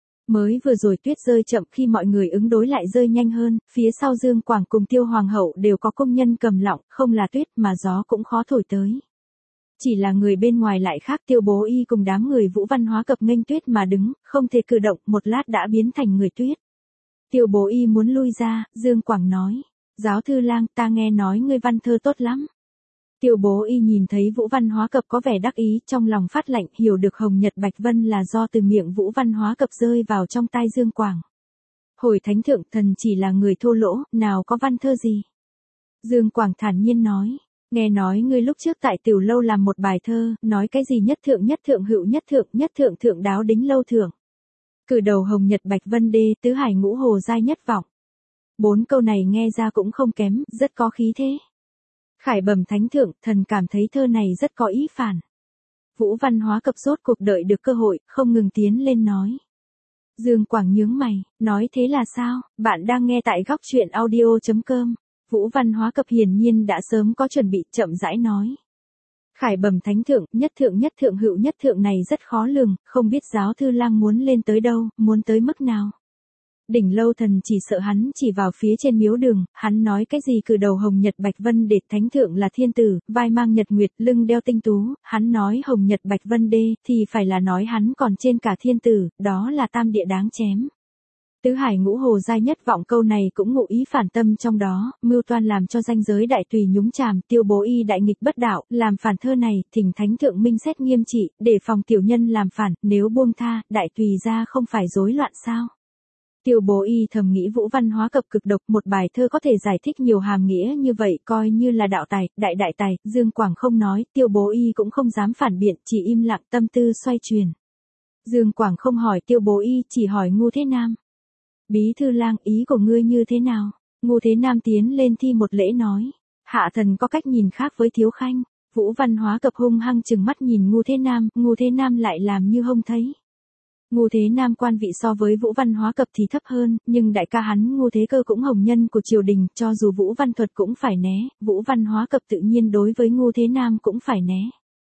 A: Mới vừa rồi tuyết rơi chậm, khi mọi người ứng đối lại rơi nhanh hơn, phía sau Dương Quảng cùng Tiêu Hoàng hậu đều có công nhân cầm lọng, không là tuyết mà gió cũng khó thổi tới. Chỉ là người bên ngoài lại khác, Tiêu Bố Y cùng đám người Vũ Văn Hóa Cập nghênh tuyết mà đứng, không thể cử động, một lát đã biến thành người tuyết. Tiêu Bố Y muốn lui ra, Dương Quảng nói, giáo thư lang, ta nghe nói ngươi văn thơ tốt lắm. Tiêu Bố Y nhìn thấy Vũ Văn Hóa Cập có vẻ đắc ý, trong lòng phát lạnh, hiểu được Hồng Nhật Bạch Vân là do từ miệng Vũ Văn Hóa Cập rơi vào trong tai Dương Quảng. Hồi thánh thượng, thần chỉ là người thô lỗ, nào có văn thơ gì. Dương Quảng thản nhiên nói, nghe nói ngươi lúc trước tại tiểu lâu làm một bài thơ, nói cái gì nhất thượng hữu nhất thượng thượng đáo đính lâu thượng. Cử đầu Hồng Nhật Bạch Vân đê, tứ hải ngũ hồ giai nhất vọng. 4 câu này nghe ra cũng không kém, rất có khí thế. Khải bẩm thánh thượng, thần cảm thấy thơ này rất có ý phản. Vũ Văn Hóa Cập rốt cuộc đợi được cơ hội, không ngừng tiến lên nói. Dương Quảng nhướng mày, nói thế là sao? Bạn đang nghe tại góc truyện audio.com. Vũ Văn Hóa Cập hiển nhiên đã sớm có chuẩn bị, chậm rãi nói. Khải bẩm thánh thượng, nhất thượng hữu nhất thượng này rất khó lường, không biết giáo thư lang muốn lên tới đâu, muốn tới mức nào. Đỉnh lâu thần chỉ sợ hắn chỉ vào phía trên miếu đường, hắn nói cái gì cử đầu Hồng Nhật Bạch Vân đê, thánh thượng là thiên tử, vai mang nhật nguyệt, lưng đeo tinh tú, hắn nói Hồng Nhật Bạch Vân đê, thì phải là nói hắn còn trên cả thiên tử, đó là tam địa đáng chém. Tứ hải ngũ hồ giai nhất vọng, câu này cũng ngụ ý phản tâm trong đó, mưu toan làm cho danh giới đại tùy nhúng chàm, Tiêu Bố Y đại nghịch bất đạo, làm phản thơ này, thỉnh thánh thượng minh xét nghiêm trị, để phòng tiểu nhân làm phản, nếu buông tha, đại tùy ra không phải rối loạn sao. Tiêu Bố Y thầm nghĩ Vũ Văn Hóa Cập cực độc, một bài thơ có thể giải thích nhiều hàm nghĩa như vậy, coi như là đạo tài, đại tài. Dương Quảng không nói, Tiêu Bố Y cũng không dám phản biện, chỉ im lặng, tâm tư xoay chuyển. Dương Quảng không hỏi Tiêu Bố Y, chỉ hỏi Ngu Thế Nam. Bí thư lang, ý của ngươi như thế nào? Ngu Thế Nam tiến lên thi một lễ nói. Hạ thần có cách nhìn khác với thiếu khanh. Vũ Văn Hóa Cập hung hăng chừng mắt nhìn Ngu Thế Nam lại làm như không thấy. Ngu Thế Nam quan vị so với Vũ Văn Hóa Cập thì thấp hơn, nhưng đại ca hắn Ngu Thế Cơ cũng hồng nhân của triều đình, cho dù Vũ Văn Thuật cũng phải né, Vũ Văn Hóa Cập tự nhiên đối với Ngu Thế Nam cũng phải né.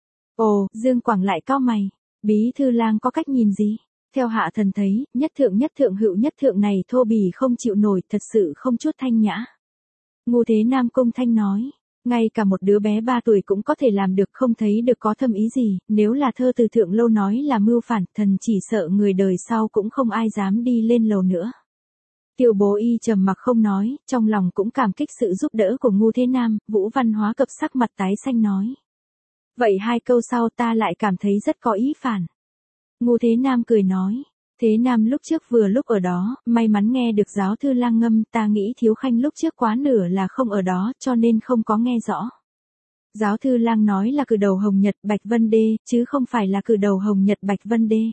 A: Ồ, Dương Quảng lại cau mày, bí thư lang có cách nhìn gì? Theo hạ thần thấy, nhất thượng hữu nhất thượng này thô bỉ không chịu nổi, thật sự không chút thanh nhã. Ngu Thế Nam cung thanh nói. Ngay cả một đứa bé 3 tuổi cũng có thể làm được, không thấy được có thâm ý gì, nếu là thơ từ thượng lâu nói là mưu phản, thần chỉ sợ người đời sau cũng không ai dám đi lên lầu nữa. Tiêu Bố Y trầm mặc không nói, trong lòng cũng cảm kích sự giúp đỡ của Ngu Thế Nam, Vũ Văn Hóa Cập sắc mặt tái xanh nói. Vậy 2 câu sau ta lại cảm thấy rất có ý phản. Ngu Thế Nam cười nói. Thế Nam lúc trước vừa lúc ở đó, may mắn nghe được giáo thư lang ngâm, ta nghĩ thiếu khanh lúc trước quá nửa là không ở đó, cho nên không có nghe rõ. Giáo thư lang nói là cử đầu Hồng Nhật Bạch Vân đê, chứ không phải là cử đầu Hồng Nhật Bạch Vân đê.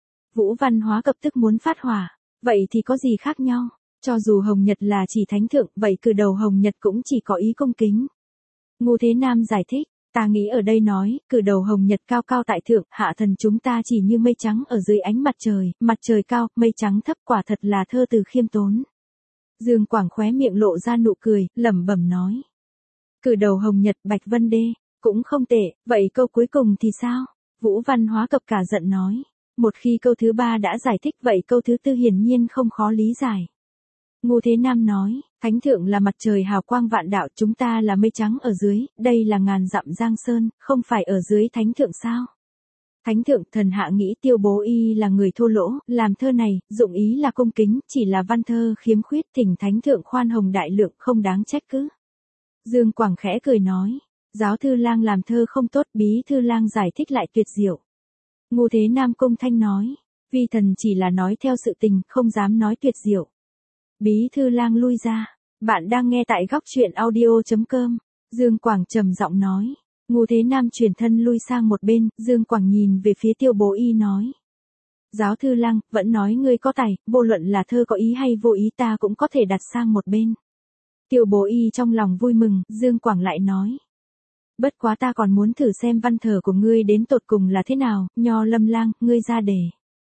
A: Vũ Văn Hóa Cập tức muốn phát hỏa, vậy thì có gì khác nhau, cho dù Hồng Nhật là chỉ thánh thượng, vậy cử đầu Hồng Nhật cũng chỉ có ý cung kính. Ngu Thế Nam giải thích, Ta nghĩ ở đây nói, cử đầu hồng nhật cao cao tại thượng, hạ thần chúng ta chỉ như mây trắng ở dưới ánh mặt trời cao, mây trắng thấp, quả thật là thơ từ khiêm tốn. Dương Quảng khóe miệng lộ ra nụ cười, lẩm bẩm nói. Cử đầu hồng nhật, bạch vân đê, cũng không tệ, vậy câu cuối cùng thì sao? Vũ Văn Hóa Cập cả giận nói. Một khi câu thứ ba đã giải thích vậy câu thứ tư hiển nhiên không khó lý giải. Ngô Thế Nam nói, thánh thượng là mặt trời hào quang vạn đạo, chúng ta là mây trắng ở dưới, đây là ngàn dặm giang sơn, không phải ở dưới thánh thượng sao? Thánh thượng, thần hạ nghĩ Tiêu Bố Y là người thô lỗ, làm thơ này, dụng ý là cung kính, chỉ là văn thơ khiếm khuyết, thỉnh thánh thượng khoan hồng đại lượng, không đáng trách cứ. Dương Quảng khẽ cười nói, giáo thư lang làm thơ không tốt, bí thư lang giải thích lại tuyệt diệu. Ngô Thế Nam cung thanh nói, vi thần chỉ là nói theo sự tình, không dám nói tuyệt diệu. Bí thư lang lui ra, bạn đang nghe tại góc truyện audio.com. Dương Quảng trầm giọng nói. Ngô Thế Nam chuyển thân lui sang một bên, Dương Quảng nhìn về phía Tiêu Bố Y nói. Giáo thư lang, vẫn nói ngươi có tài, vô luận là thơ có ý hay vô ý ta cũng có thể đặt sang một bên. Tiêu Bố Y trong lòng vui mừng, Dương Quảng lại nói. Bất quá ta còn muốn thử xem văn thờ của ngươi đến tột cùng là thế nào, Nho Lâm Lang, ngươi ra đề.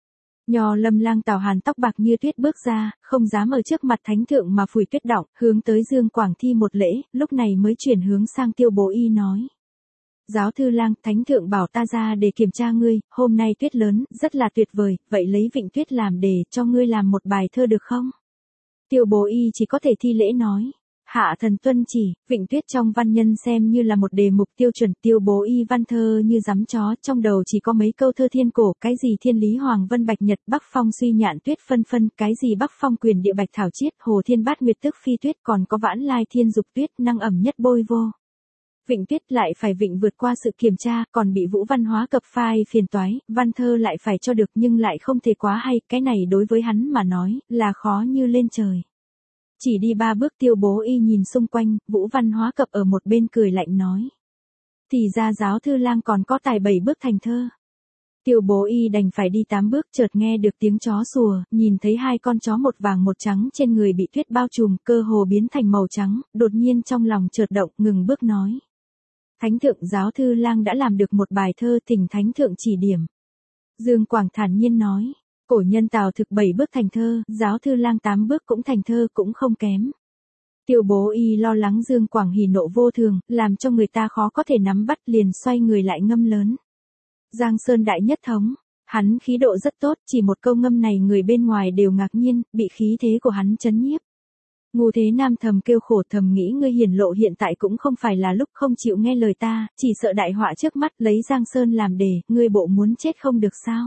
A: Nho Lâm Lang Tào Hàn tóc bạc như tuyết bước ra, không dám ở trước mặt thánh thượng mà phủi tuyết đọng, hướng tới Dương Quảng thi một lễ, lúc này mới chuyển hướng sang Tiêu Bố Y nói. Giáo thư lang, thánh thượng bảo ta ra để kiểm tra ngươi, hôm nay tuyết lớn, rất là tuyệt vời, vậy lấy Vịnh Tuyết làm đề, cho ngươi làm một bài thơ được không? Tiêu Bố Y chỉ có thể thi lễ nói. Hạ thần tuân chỉ, Vịnh Tuyết trong văn nhân xem như là một đề mục tiêu chuẩn. Tiêu Bố Y văn thơ như rắm chó, trong đầu chỉ có mấy câu thơ thiên cổ, cái gì thiên lý hoàng vân bạch nhật, bắc phong suy nhạn tuyết phân phân, cái gì bắc phong quyền địa bạch thảo chiết, hồ thiên bát nguyệt tức phi tuyết, còn có vãn lai thiên dục tuyết, năng ẩm nhất bôi vô. Vịnh Tuyết lại phải vịnh vượt qua sự kiểm tra, còn bị Vũ Văn Hóa Cập phai phiền toái, văn thơ lại phải cho được nhưng lại không thể quá hay, cái này đối với hắn mà nói, là khó như lên trời. Chỉ đi 3 bước Tiêu Bố Y nhìn xung quanh, Vũ Văn Hóa Cập ở một bên cười lạnh nói. Thì ra giáo thư lang còn có tài 7 bước thành thơ. Tiêu Bố Y đành phải đi 8 bước, chợt nghe được tiếng chó sủa, nhìn thấy 2 con chó một vàng một trắng trên người bị tuyết bao trùm, cơ hồ biến thành màu trắng, đột nhiên trong lòng chợt động, ngừng bước nói. Thánh thượng, giáo thư lang đã làm được một bài thơ, thỉnh thánh thượng chỉ điểm. Dương Quảng thản nhiên nói. Cổ nhân Tào thực 7 bước thành thơ, giáo thư lang 8 bước cũng thành thơ, cũng không kém. Tiêu Bố Y lo lắng Dương Quảng hỉ nộ vô thường, làm cho người ta khó có thể nắm bắt, liền xoay người lại ngâm lớn. Giang Sơn đại nhất thống, hắn khí độ rất tốt, chỉ một câu ngâm này người bên ngoài đều ngạc nhiên, bị khí thế của hắn chấn nhiếp. Ngô Thế Nam thầm kêu khổ, thầm nghĩ ngươi hiển lộ hiện tại cũng không phải là lúc không chịu nghe lời ta, chỉ sợ đại họa trước mắt, lấy Giang Sơn làm đề, ngươi bộ muốn chết không được sao?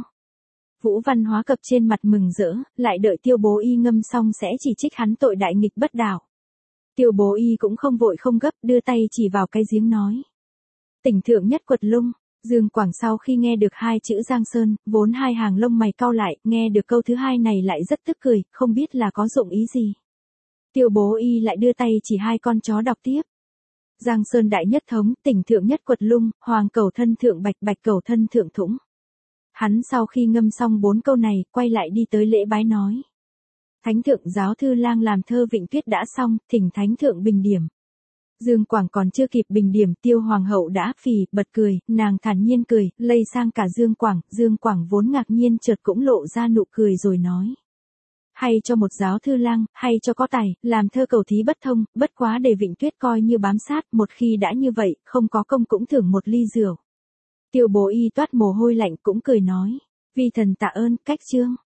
A: Vũ Văn Hóa Cập trên mặt mừng rỡ, lại đợi Tiêu Bố Y ngâm xong sẽ chỉ trích hắn tội đại nghịch bất đạo. Tiêu Bố Y cũng không vội không gấp, đưa tay chỉ vào cái giếng nói. Tỉnh thượng nhất quật lung. Dương Quảng sau khi nghe được 2 chữ Giang Sơn, vốn 2 hàng lông mày cau lại, nghe được câu thứ 2 này lại rất tức cười, không biết là có dụng ý gì. Tiêu Bố Y lại đưa tay chỉ 2 con chó đọc tiếp. Giang Sơn đại nhất thống, tỉnh thượng nhất quật lung, hoàng cầu thân thượng bạch, bạch cầu thân thượng thũng. Hắn sau khi ngâm xong 4 câu này, quay lại đi tới lễ bái nói. Thánh thượng, giáo thư lang làm thơ Vịnh Tuyết đã xong, thỉnh thánh thượng bình điểm. Dương Quảng còn chưa kịp bình điểm, Tiêu Hoàng hậu đã phì, bật cười, nàng thản nhiên cười, lây sang cả Dương Quảng vốn ngạc nhiên chợt cũng lộ ra nụ cười rồi nói. Hay cho một giáo thư lang, hay cho có tài, làm thơ cầu thí bất thông, bất quá để Vịnh Tuyết coi như bám sát, một khi đã như vậy, không có công cũng thưởng một ly rượu. Tiêu Bố Y toát mồ hôi lạnh cũng cười nói. Vi thần tạ ơn, cách chương.